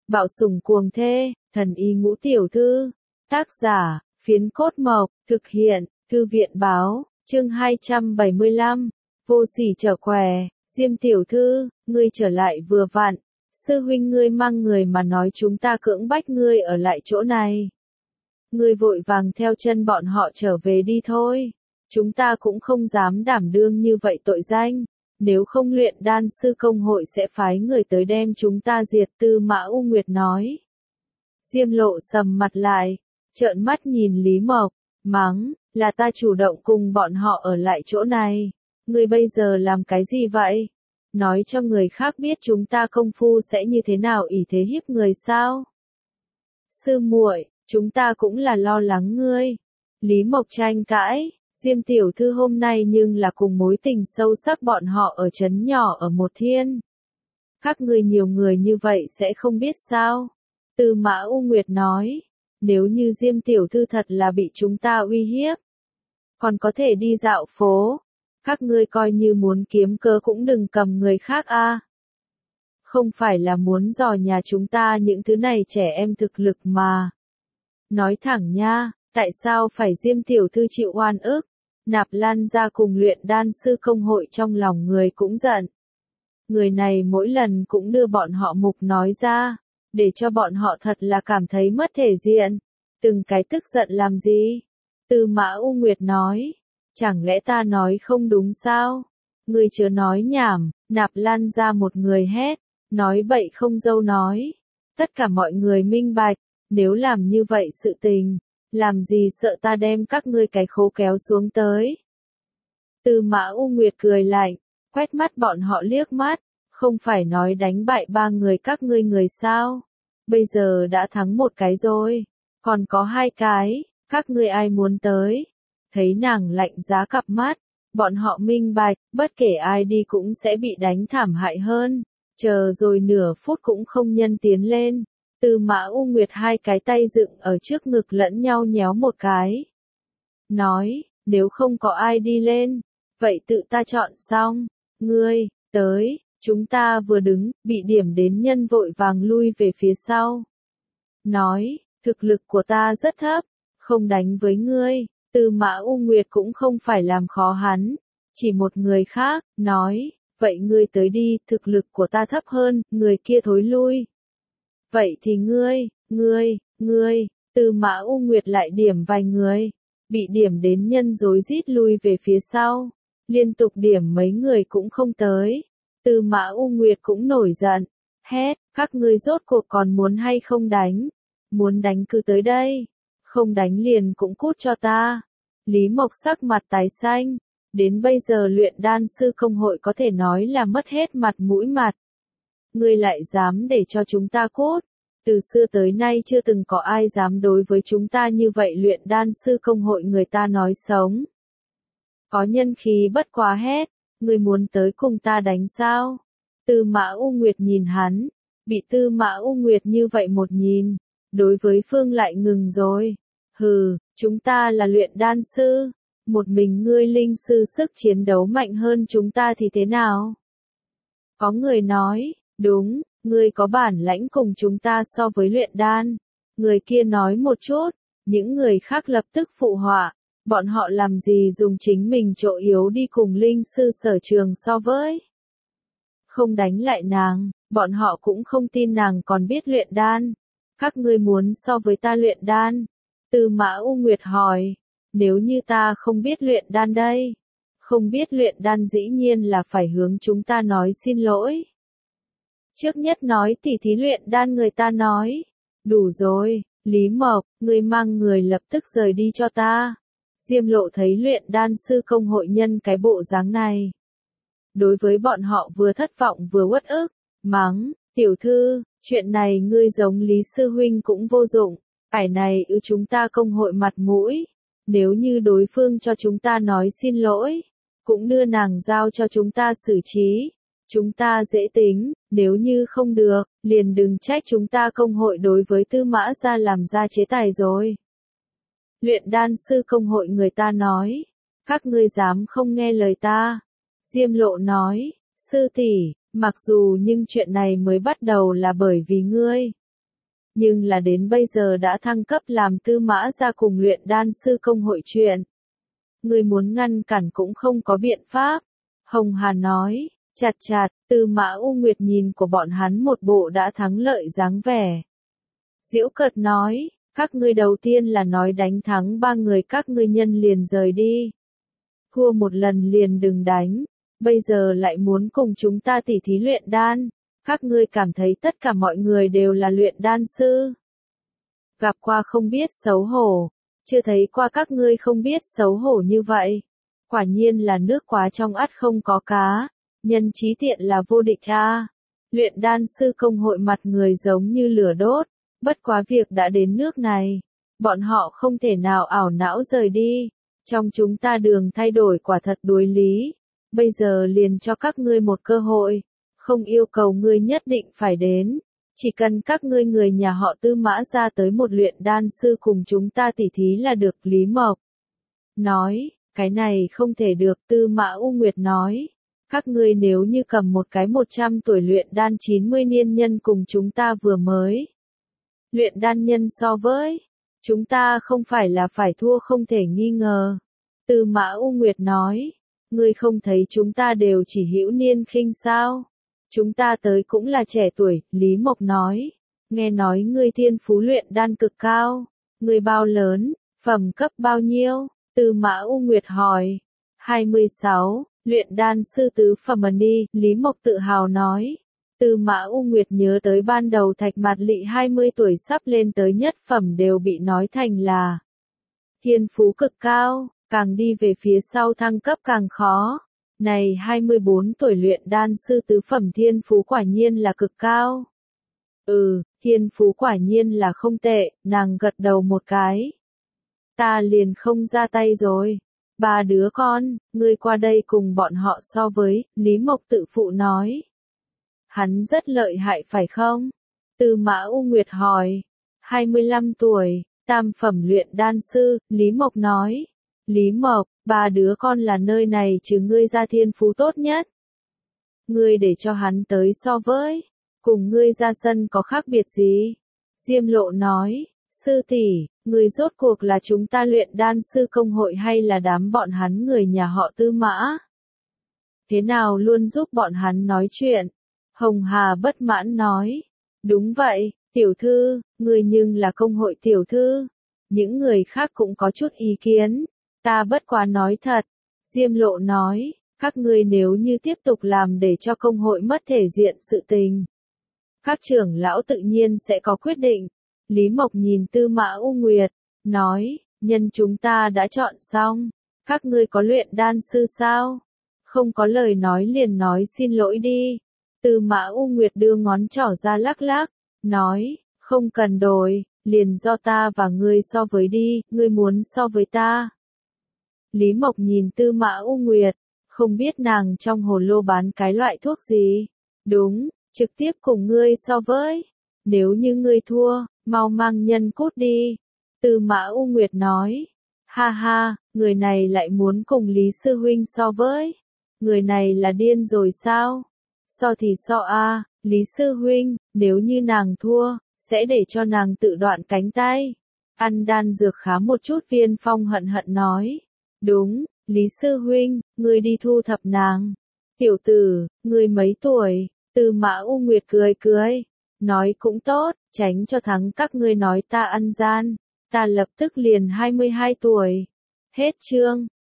Bạo sủng cuồng thê, thần y ngũ tiểu thư. Tác giả, Phiến Cốt Mộc, thực hiện, Thư viện báo, chương 275. Vô sỉ trở què, Diêm tiểu thư, ngươi trở lại vừa vặn. Sư huynh ngươi mang người mà nói chúng ta cưỡng bách ngươi ở lại chỗ này. Ngươi vội vàng theo chân bọn họ trở về đi thôi. Chúng ta cũng không dám đảm đương như vậy tội danh. Nếu không luyện đan sư công hội sẽ phái người tới đem chúng ta diệt. Tư Mã U Nguyệt nói. Diêm Lộ sầm mặt lại, trợn mắt nhìn Lý Mộc, mắng, là ta chủ động cùng bọn họ ở lại chỗ này. Ngươi bây giờ làm cái gì vậy? Nói cho người khác biết chúng ta công phu sẽ như thế nào ỷ thế hiếp người sao? Sư muội, chúng ta cũng là lo lắng ngươi. Lý Mộc tranh cãi, Diêm tiểu thư hôm nay nhưng là cùng mối tình sâu sắc bọn họ ở trấn nhỏ ở một thiên. Các ngươi nhiều người như vậy sẽ không biết sao? Tư Mã U Nguyệt nói, nếu như Diêm tiểu thư thật là bị chúng ta uy hiếp, còn có thể đi dạo phố. Các ngươi coi như muốn kiếm cớ cũng đừng cầm người khác a. Không phải là muốn dò nhà chúng ta những thứ này trẻ em thực lực mà. Nói thẳng nha, tại sao phải Diêm tiểu thư chịu oan ức? Nạp Lan ra cùng luyện đan sư công hội trong lòng người cũng giận. Người này mỗi lần cũng đưa bọn họ mục nói ra, để cho bọn họ thật là cảm thấy mất thể diện. Từng cái tức giận làm gì? Tư Mã U Nguyệt nói. Chẳng lẽ ta nói không đúng sao? Ngươi chớ nói nhảm, Nạp Lan ra một người hét, nói bậy không dâu nói. Tất cả mọi người minh bạch, nếu làm như vậy sự tình, làm gì sợ ta đem các ngươi cái khố kéo xuống tới. Tư Mã U Nguyệt cười lạnh, quét mắt bọn họ liếc mắt, không phải nói đánh bại ba người các ngươi người sao? Bây giờ đã thắng một cái rồi, còn có hai cái, các ngươi ai muốn tới? Thấy nàng lạnh giá cặp mắt, bọn họ minh bạch, bất kể ai đi cũng sẽ bị đánh thảm hại hơn. Chờ rồi nửa phút cũng không nhân tiến lên. Tư Mã U Nguyệt hai cái tay dựng ở trước ngực lẫn nhau nhéo một cái. Nói, nếu không có ai đi lên, vậy tự ta chọn xong. Ngươi, tới, chúng ta vừa đứng, bị điểm đến nhân vội vàng lui về phía sau. Nói, thực lực của ta rất thấp, không đánh với ngươi. Tư Mã U Nguyệt cũng không phải làm khó hắn, chỉ một người khác, nói, vậy ngươi tới đi, thực lực của ta thấp hơn, người kia thối lui. Vậy thì ngươi, Tư Mã U Nguyệt lại điểm vài người, bị điểm đến nhân rối rít lui về phía sau, liên tục điểm mấy người cũng không tới. Tư Mã U Nguyệt cũng nổi giận, hét, các ngươi rốt cuộc còn muốn hay không đánh? Muốn đánh cứ tới đây. Không đánh liền cũng cút cho ta. Lý Mộc sắc mặt tái xanh, đến bây giờ luyện đan sư công hội có thể nói là mất hết mặt mũi mặt. Ngươi lại dám để cho chúng ta cút? Từ xưa tới nay chưa từng có ai dám đối với chúng ta như vậy. Luyện đan sư công hội người ta nói sống. Có nhân khí bất quá hét, ngươi muốn tới cùng ta đánh sao? Tư Mã U Nguyệt nhìn hắn, bị Tư Mã U Nguyệt như vậy một nhìn, đối với phương lại ngừng rồi. Hừ, chúng ta là luyện đan sư, một mình ngươi linh sư sức chiến đấu mạnh hơn chúng ta thì thế nào? Có người nói, đúng, ngươi có bản lãnh cùng chúng ta so với luyện đan. Người kia nói một chút, những người khác lập tức phụ họa, bọn họ làm gì dùng chính mình chỗ yếu đi cùng linh sư sở trường so với. Không đánh lại nàng, bọn họ cũng không tin nàng còn biết luyện đan. Các ngươi muốn so với ta luyện đan? Tư Mã U Nguyệt hỏi, nếu như ta không biết luyện đan đây? Không biết luyện đan dĩ nhiên là phải hướng chúng ta nói xin lỗi. Trước nhất nói tỉ thí luyện đan người ta nói, đủ rồi, Lý Mộc, ngươi mang người lập tức rời đi cho ta. Diêm Lộ thấy luyện đan sư công hội nhân cái bộ dáng này. Đối với bọn họ vừa thất vọng vừa uất ức, mắng, tiểu thư, chuyện này ngươi giống Lý Sư Huynh cũng vô dụng. Ải này chúng ta công hội mặt mũi, nếu như đối phương cho chúng ta nói xin lỗi, cũng đưa nàng giao cho chúng ta xử trí, chúng ta dễ tính, nếu như không được, liền đừng trách chúng ta công hội đối với Tư Mã gia làm ra chế tài rồi. Luyện đan sư công hội người ta nói, các ngươi dám không nghe lời ta. Diêm Lộ nói, sư tỷ, mặc dù nhưng chuyện này mới bắt đầu là bởi vì ngươi. nhưng là đến bây giờ đã thăng cấp làm tư mã gia cùng luyện đan sư công hội chuyện. Ngươi muốn ngăn cản cũng không có biện pháp. Hồng Hà nói, chặt chặt, Tư Mã U Nguyệt nhìn của bọn hắn một bộ đã thắng lợi dáng vẻ. Giễu cợt nói, các ngươi đầu tiên là nói đánh thắng 3 người các ngươi nhân liền rời đi. Thua một lần liền đừng đánh, bây giờ lại muốn cùng chúng ta tỉ thí luyện đan, các ngươi cảm thấy tất cả mọi người đều là luyện đan sư. Gặp qua không biết xấu hổ, chưa thấy qua các ngươi không biết xấu hổ như vậy. Quả nhiên là nước quá trong ắt không có cá, nhân trí tiện là vô địch a. Luyện đan sư công hội mặt người giống như lửa đốt, bất quá việc đã đến nước này, bọn họ không thể nào ảo não rời đi. Trong chúng ta đường thay đổi quả thật đối lý, bây giờ liền cho các ngươi một cơ hội, không yêu cầu ngươi nhất định phải đến, chỉ cần các ngươi người nhà họ Tư Mã ra tới một luyện đan sư cùng chúng ta tỉ thí là được. Lý Mộc nói, cái này không thể được. Tư Mã U Nguyệt nói, các ngươi nếu như cầm một cái 100 tuổi luyện đan 90 niên nhân cùng chúng ta vừa mới luyện đan nhân so với chúng ta không phải là phải thua không thể nghi ngờ. Tư Mã U Nguyệt nói, ngươi không thấy chúng ta đều chỉ hữu niên khinh sao? Chúng ta tới cũng là trẻ tuổi. Lý Mộc nói, nghe nói ngươi thiên phú luyện đan cực cao, ngươi bao lớn, phẩm cấp bao nhiêu? Tư Mã U Nguyệt hỏi. 26, luyện đan sư tứ phẩm đi. Lý Mộc tự hào nói. Tư Mã U Nguyệt nhớ tới ban đầu Thạch Mạt Lị 20 tuổi sắp lên tới nhất phẩm đều bị nói thành là thiên phú cực cao, càng đi về phía sau thăng cấp càng khó. Này 24 tuổi luyện đan sư tứ phẩm thiên phú quả nhiên là cực cao. Thiên phú quả nhiên là không tệ. Nàng gật đầu một cái. Ta liền không ra tay rồi. 3 đứa con, ngươi qua đây cùng bọn họ so với. Lý Mộc tự phụ nói. Hắn rất lợi hại phải không? Tư Mã U Nguyệt hỏi. 25 tuổi, tam phẩm luyện đan sư. Lý Mộc nói. Lý Mộc, 3 đứa con là nơi này chứ ngươi ra thiên phú tốt nhất. Ngươi để cho hắn tới so với, cùng ngươi ra sân có khác biệt gì? Diêm Lộ nói, sư tỷ, ngươi rốt cuộc là chúng ta luyện đan sư công hội hay là đám bọn hắn người nhà họ Tư Mã? Thế nào luôn giúp bọn hắn nói chuyện? Hồng Hà bất mãn nói, đúng vậy, tiểu thư, ngươi nhưng là công hội tiểu thư. Những người khác cũng có chút ý kiến. Ta bất quá nói thật. Diêm Lộ nói, các ngươi nếu như tiếp tục làm để cho công hội mất thể diện sự tình, các trưởng lão tự nhiên sẽ có quyết định. Lý Mộc nhìn Tư Mã U Nguyệt, nói, nhân chúng ta đã chọn xong, các ngươi có luyện đan sư sao? Không có lời nói liền nói xin lỗi đi. Tư Mã U Nguyệt đưa ngón trỏ ra lắc lắc, nói, không cần đổi, liền do ta và ngươi so với đi, ngươi muốn so với ta. Lý Mộc nhìn Tư Mã U Nguyệt, không biết nàng trong hồ lô bán cái loại thuốc gì. Đúng, trực tiếp cùng ngươi so với. Nếu như ngươi thua, mau mang nhân cút đi. Tư Mã U Nguyệt nói. Ha ha, người này lại muốn cùng Lý Sư Huynh so với. Người này là điên rồi sao? So thì so a, Lý Sư Huynh, nếu như nàng thua, sẽ để cho nàng tự đoạn cánh tay. Ăn đan dược khá một chút. Viên Phong hận hận nói. Đúng, Lý Sư Huynh, ngươi đi thu thập nàng. Tiểu tử, ngươi mấy tuổi? Tư Mã U Nguyệt cười cười. Nói cũng tốt, tránh cho thắng các ngươi nói ta ăn gian. Ta lập tức liền 22 tuổi. Hết chương.